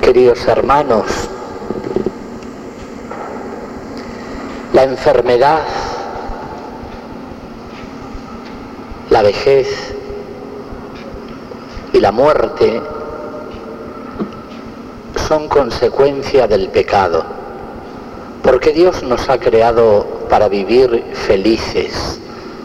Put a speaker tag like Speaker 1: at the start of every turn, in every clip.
Speaker 1: Queridos hermanos, la enfermedad, la vejez y la muerte son consecuencia del pecado, porque Dios nos ha creado para vivir felices.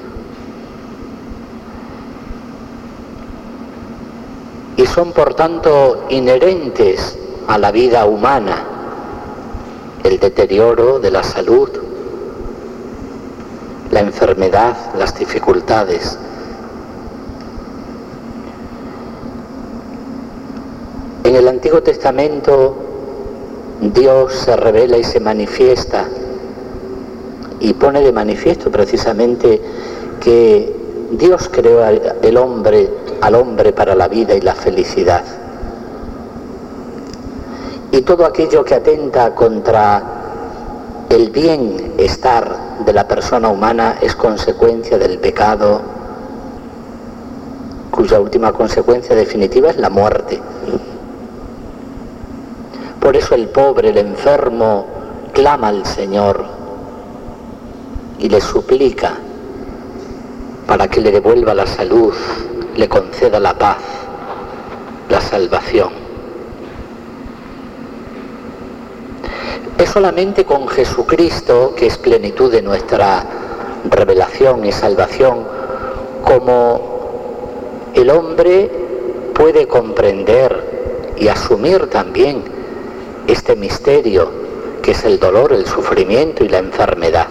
Speaker 1: Y son por tanto inherentes a la vida humana, el deterioro de la salud, la enfermedad, las dificultades. En el Antiguo Testamento Dios se revela y se manifiesta y pone de manifiesto precisamente que Dios creó al hombre para la vida y la felicidad. Y todo aquello que atenta contra el bienestar de la persona humana es consecuencia del pecado, cuya última consecuencia definitiva es la muerte. Por eso el pobre, el enfermo, clama al Señor y le suplica para que le devuelva la salud, le conceda la paz, la salvación. Es solamente con Jesucristo, que es plenitud de nuestra revelación y salvación, como el hombre puede comprender y asumir también este misterio que es el dolor, el sufrimiento y la enfermedad.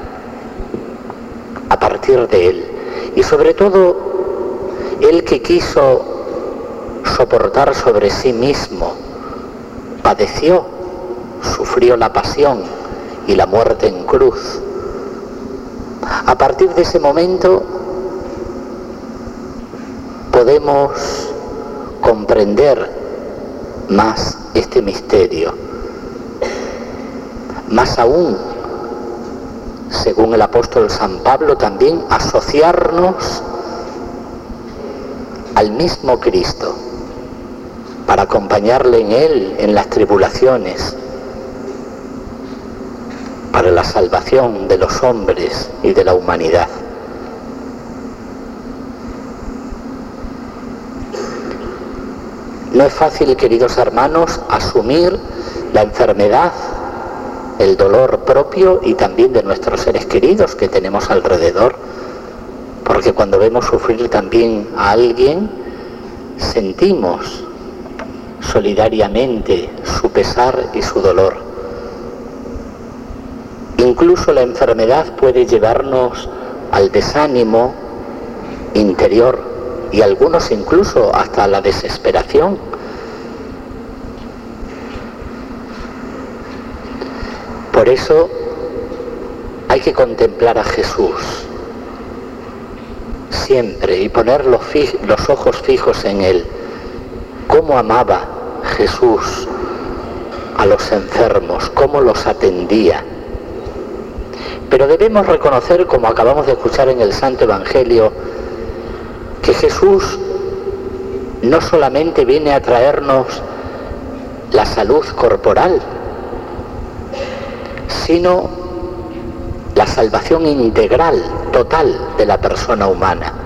Speaker 1: A partir de él, y sobre todo él que quiso soportar sobre sí mismo, padeció, sufrió la pasión y la muerte en cruz. A partir de ese momento podemos comprender más este misterio. Más aún, según el apóstol San Pablo, también asociarnos al mismo Cristo para acompañarle en él en las tribulaciones, para la salvación de los hombres y de la humanidad. No es fácil, queridos hermanos, asumir la enfermedad, el dolor propio y también de nuestros seres queridos que tenemos alrededor, porque cuando vemos sufrir también a alguien, sentimos solidariamente su pesar y su dolor. Incluso la enfermedad puede llevarnos al desánimo interior y algunos incluso hasta la desesperación. Por eso hay que contemplar a Jesús siempre y poner los ojos fijos en él. Cómo amaba Jesús a los enfermos, cómo los atendía. Pero debemos reconocer, como acabamos de escuchar en el Santo Evangelio, que Jesús no solamente viene a traernos la salud corporal, sino la salvación integral, total de la persona humana.